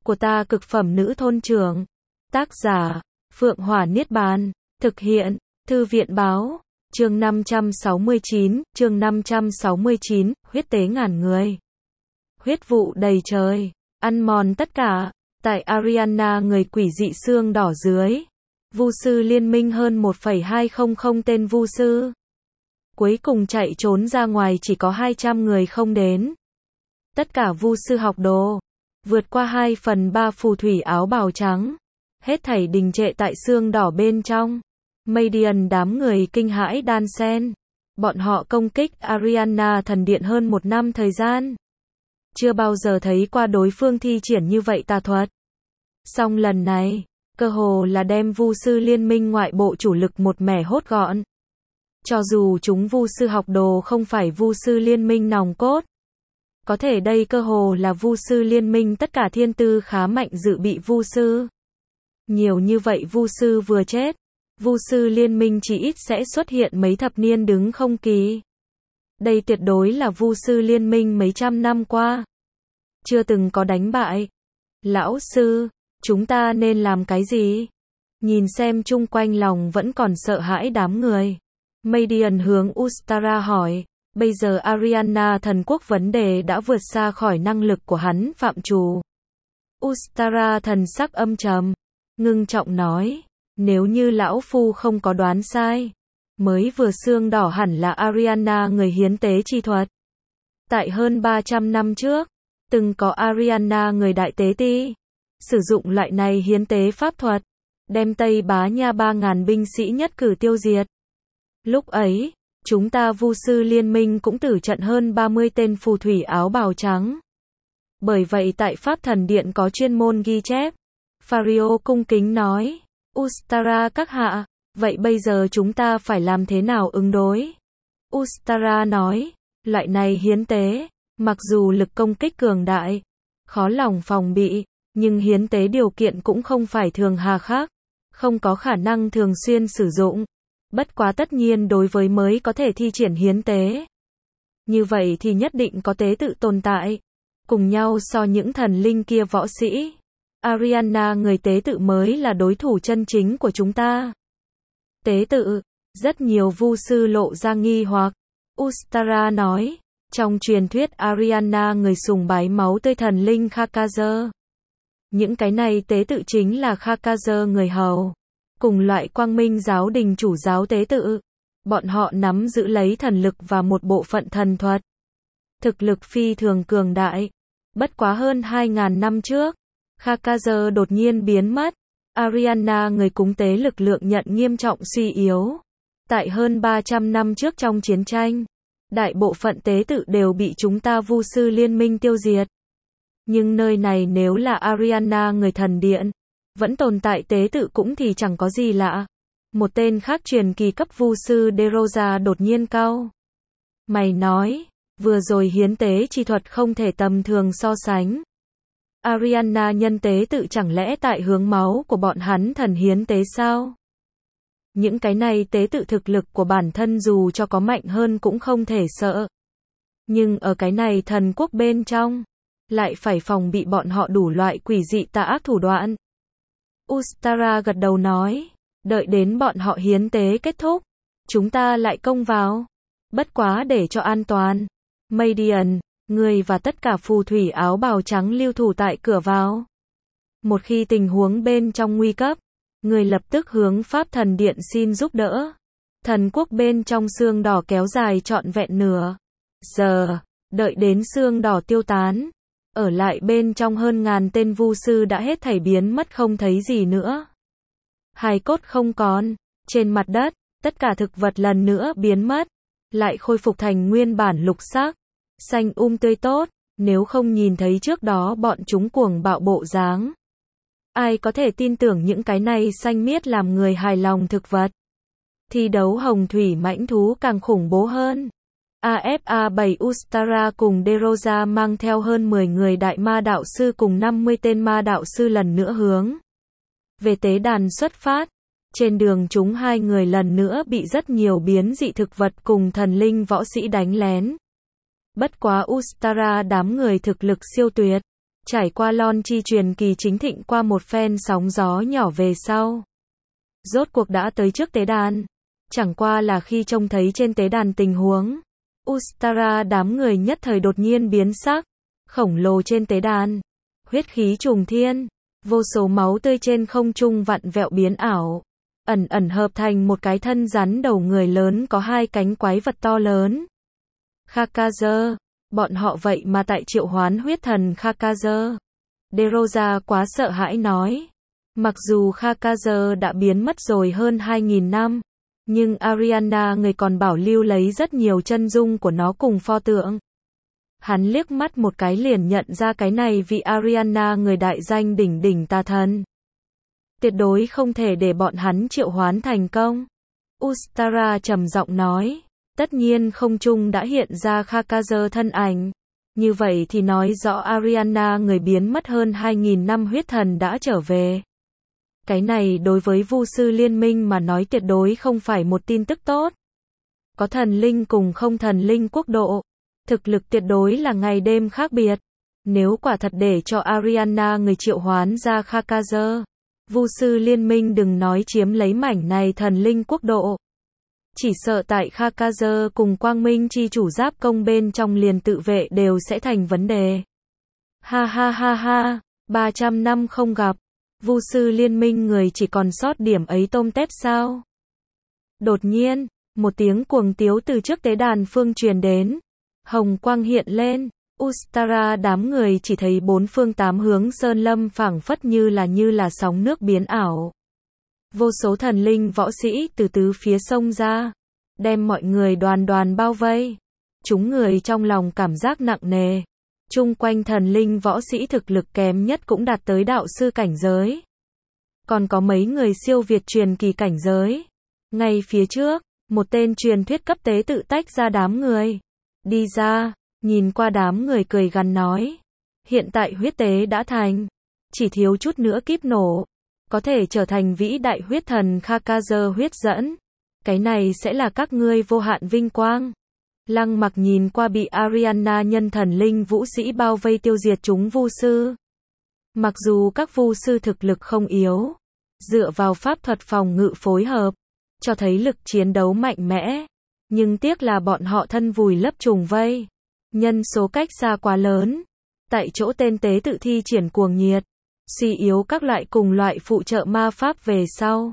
của ta cực phẩm nữ thôn trưởng. Tác giả, Phượng Hỏa Niết Bàn. Thực hiện, Thư viện báo. Chương 569, huyết tế ngàn người. Huyết vụ đầy trời, ăn mòn tất cả. Tại Ariana người quỷ dị xương đỏ dưới. Vu sư liên minh hơn 1,200 tên vu sư. Cuối cùng chạy trốn ra ngoài chỉ có 200 người không đến. Tất cả vu sư học đồ. Vượt qua 2/3 phù thủy áo bào trắng. Hết thảy đình trệ tại xương đỏ bên trong. Madian đám người kinh hãi đan sen. Bọn họ công kích Ariana thần điện hơn 1 năm thời gian. Chưa bao giờ thấy qua đối phương thi triển như vậy tà thuật. Song lần này, cơ hồ là đem vu sư liên minh ngoại bộ chủ lực một mẻ hốt gọn. Cho dù chúng vu sư học đồ không phải vu sư liên minh nòng cốt. Có thể đây cơ hồ là vu sư liên minh tất cả thiên tư khá mạnh dự bị vu sư. Nhiều như vậy vu sư vừa chết. Vu sư liên minh chỉ ít sẽ xuất hiện mấy thập niên đứng không kỳ. Đây tuyệt đối là vu sư liên minh mấy trăm năm qua chưa từng có đánh bại. Lão sư, chúng ta nên làm cái gì? Nhìn xem chung quanh lòng vẫn còn sợ hãi đám người. Madian hướng Ustara hỏi, bây giờ Ariana thần quốc vấn đề đã vượt xa khỏi năng lực của hắn phạm trù. Ustara thần sắc âm trầm, ngưng trọng nói, nếu như lão phu không có đoán sai, mới vừa xương đỏ hẳn là Ariana người hiến tế chi thuật. Tại hơn 300 năm trước, từng có Ariana người đại tế ti, sử dụng loại này hiến tế pháp thuật, đem Tây Bá Nha 3.000 binh sĩ nhất cử tiêu diệt. Lúc ấy, chúng ta vu sư liên minh cũng tử trận hơn 30 tên phù thủy áo bào trắng. Bởi vậy tại Pháp Thần Điện có chuyên môn ghi chép. Fario cung kính nói, Ustara các hạ, vậy bây giờ chúng ta phải làm thế nào ứng đối? Ustara nói, loại này hiến tế, mặc dù lực công kích cường đại, khó lòng phòng bị, nhưng hiến tế điều kiện cũng không phải thường hà khắc, không có khả năng thường xuyên sử dụng. Bất quá tất nhiên đối với mới có thể thi triển hiến tế. Như vậy thì nhất định có tế tự tồn tại. Cùng nhau so những thần linh kia võ sĩ. Ariana người tế tự mới là đối thủ chân chính của chúng ta. Tế tự, rất nhiều vu sư lộ ra nghi hoặc. Ustara nói, trong truyền thuyết Ariana người sùng bái máu tươi thần linh Khakazer. Những cái này tế tự chính là Khakazer người hầu. Cùng loại quang minh giáo đình chủ giáo tế tự. Bọn họ nắm giữ lấy thần lực và một bộ phận thần thuật. Thực lực phi thường cường đại. Bất quá hơn 2.000 năm trước, Khakazer đột nhiên biến mất. Ariana người cúng tế lực lượng nhận nghiêm trọng suy yếu. Tại hơn 300 năm trước trong chiến tranh, đại bộ phận tế tự đều bị chúng ta vu sư liên minh tiêu diệt. Nhưng nơi này nếu là Ariana người thần điện, vẫn tồn tại tế tự cũng thì chẳng có gì lạ. Một tên khác truyền kỳ cấp vu sư Derosa đột nhiên cau mày nói, vừa rồi hiến tế chi thuật không thể tầm thường so sánh. Ariana nhân tế tự chẳng lẽ tại hướng máu của bọn hắn thần hiến tế sao? Những cái này tế tự thực lực của bản thân dù cho có mạnh hơn cũng không thể sợ. Nhưng ở cái này thần quốc bên trong, lại phải phòng bị bọn họ đủ loại quỷ dị tà ác thủ đoạn. Ustara gật đầu nói, đợi đến bọn họ hiến tế kết thúc, chúng ta lại công vào. Bất quá để cho an toàn, Madian, người và tất cả phù thủy áo bào trắng lưu thủ tại cửa vào. Một khi tình huống bên trong nguy cấp, người lập tức hướng Pháp Thần Điện xin giúp đỡ. Thần quốc bên trong xương đỏ kéo dài trọn vẹn nửa giờ, đợi đến xương đỏ tiêu tán. Ở lại bên trong hơn 1.000 tên vu sư đã hết thảy biến mất không thấy gì nữa. Hài cốt không còn, trên mặt đất, tất cả thực vật lần nữa biến mất, lại khôi phục thành nguyên bản lục sắc, xanh tươi tốt, nếu không nhìn thấy trước đó bọn chúng cuồng bạo bộ dáng. Ai có thể tin tưởng những cái này xanh miết làm người hài lòng thực vật. Thi đấu hồng thủy mãnh thú càng khủng bố hơn. AFA 7 Ustara cùng Derosa mang theo hơn 10 người đại ma đạo sư cùng 50 tên ma đạo sư lần nữa hướng về tế đàn xuất phát. Trên đường chúng hai người lần nữa bị rất nhiều biến dị thực vật cùng thần linh võ sĩ đánh lén. Bất quá Ustara đám người thực lực siêu tuyệt, Trải qua Lon chi truyền kỳ chính thịnh qua một phen sóng gió nhỏ về sau. Rốt cuộc đã tới trước tế đàn. Chẳng qua là khi trông thấy trên tế đàn tình huống. Ustara đám người nhất thời đột nhiên biến sắc. Khổng lồ trên tế đàn. Huyết khí trùng thiên. Vô số máu tươi trên không trung vặn vẹo biến ảo. Ẩn ẩn hợp thành một cái thân rắn đầu người lớn có hai cánh quái vật to lớn. Khakazer. Bọn họ vậy mà tại triệu hoán huyết thần Khakazer. Derosa quá sợ hãi nói. Mặc dù Khakazer đã biến mất rồi hơn 2.000 năm, nhưng Ariana người còn bảo lưu lấy rất nhiều chân dung của nó cùng pho tượng. Hắn liếc mắt một cái liền nhận ra cái này vì Ariana người đại danh đỉnh đỉnh tà thần. Tuyệt đối không thể để bọn hắn triệu hoán thành công. Ustara trầm giọng nói. Tất nhiên không trung đã hiện ra Khakazer thân ảnh. Như vậy thì nói rõ Ariana người biến mất hơn 2.000 năm huyết thần đã trở về. Cái này đối với Vu sư liên minh mà nói tuyệt đối không phải một tin tức tốt. Có thần linh cùng không thần linh quốc độ. Thực lực tuyệt đối là ngày đêm khác biệt. Nếu quả thật để cho Ariana người triệu hoán ra Khakazer, Vu sư liên minh đừng nói chiếm lấy mảnh này thần linh quốc độ. Chỉ sợ tại Khakazer cùng Quang Minh chi chủ giáp công bên trong liền tự vệ đều sẽ thành vấn đề. Ha ha ha ha, 300 năm không gặp. Vu sư liên minh người chỉ còn sót điểm ấy tôm tép sao? Đột nhiên, một tiếng cuồng tiếu từ trước tế đàn phương truyền đến. Hồng quang hiện lên, Ustara đám người chỉ thấy bốn phương tám hướng sơn lâm phảng phất như là sóng nước biến ảo. Vô số thần linh võ sĩ từ tứ phía sông ra, đem mọi người đoàn đoàn bao vây. Chúng người trong lòng cảm giác nặng nề. Chung quanh thần linh võ sĩ thực lực kém nhất cũng đạt tới đạo sư cảnh giới. Còn có mấy người siêu việt truyền kỳ cảnh giới. Ngay phía trước, một tên truyền thuyết cấp tế tự tách ra đám người. Đi ra, nhìn qua đám người cười gằn nói. Hiện tại huyết tế đã thành. Chỉ thiếu chút nữa kíp nổ. Có thể trở thành vĩ đại huyết thần Khakazer huyết dẫn. Cái này sẽ là các ngươi vô hạn vinh quang. Lăng Mặc nhìn qua bị Ariana nhân thần linh vũ sĩ bao vây tiêu diệt chúng vu sư. Mặc dù các vu sư thực lực không yếu, dựa vào pháp thuật phòng ngự phối hợp, cho thấy lực chiến đấu mạnh mẽ. Nhưng tiếc là bọn họ thân vùi lấp trùng vây. Nhân số cách xa quá lớn. Tại chỗ tên tế tự thi triển cuồng nhiệt. Suy yếu các loại cùng loại phụ trợ ma pháp về sau.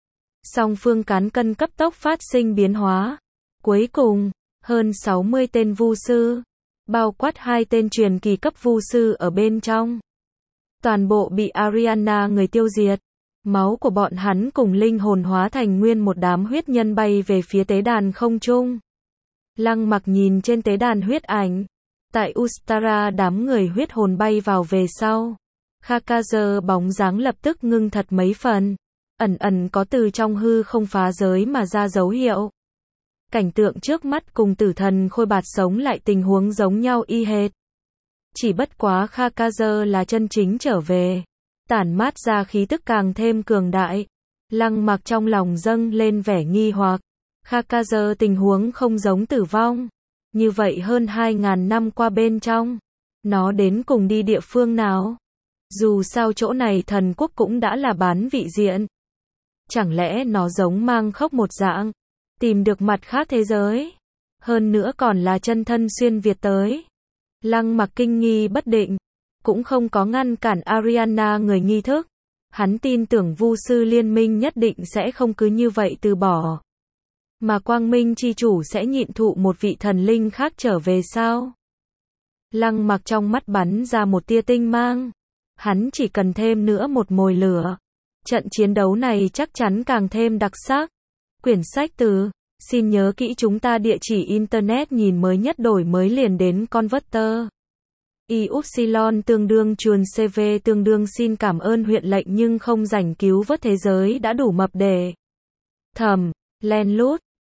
Song phương cán cân cấp tốc phát sinh biến hóa. Cuối cùng, hơn 60 tên vu sư, bao quát 2 tên truyền kỳ cấp vu sư ở bên trong. Toàn bộ bị Ariana người tiêu diệt. Máu của bọn hắn cùng linh hồn hóa thành nguyên một đám huyết nhân bay về phía tế đàn không trung. Lăng Mặc nhìn trên tế đàn huyết ảnh. Tại Ustara đám người huyết hồn bay vào về sau. Khakazer bóng dáng lập tức ngưng thật mấy phần. Ẩn ẩn có từ trong hư không phá giới mà ra dấu hiệu. Cảnh tượng trước mắt cùng tử thần khôi bạt sống lại tình huống giống nhau y hệt. Chỉ bất quá Khakazer là chân chính trở về. Tản mát ra khí tức càng thêm cường đại. Lăng Mặc trong lòng dâng lên vẻ nghi hoặc. Khakazer tình huống không giống tử vong. Như vậy hơn 2.000 năm qua bên trong. Nó đến cùng đi địa phương nào? Dù sao chỗ này thần quốc cũng đã là bán vị diện. Chẳng lẽ nó giống mang khốc một dạng? Tìm được mặt khác thế giới? Hơn nữa còn là chân thân xuyên Việt tới. Lăng Mặc kinh nghi bất định. Cũng không có ngăn cản Ariana người nghi thức. Hắn tin tưởng Vu sư liên minh nhất định sẽ không cứ như vậy từ bỏ. Mà Quang Minh chi chủ sẽ nhịn thụ một vị thần linh khác trở về sao? Lăng Mặc trong mắt bắn ra một tia tinh mang. Hắn chỉ cần thêm nữa một mồi lửa. Trận chiến đấu này chắc chắn càng thêm đặc sắc. Quyển sách từ. Xin nhớ kỹ chúng ta địa chỉ internet nhìn mới nhất đổi mới liền đến Converter. Y-upsilon tương đương chuồn CV tương đương xin cảm ơn huyện lệnh nhưng không rảnh cứu vớt thế giới đã đủ mập để. Thầm, len lút.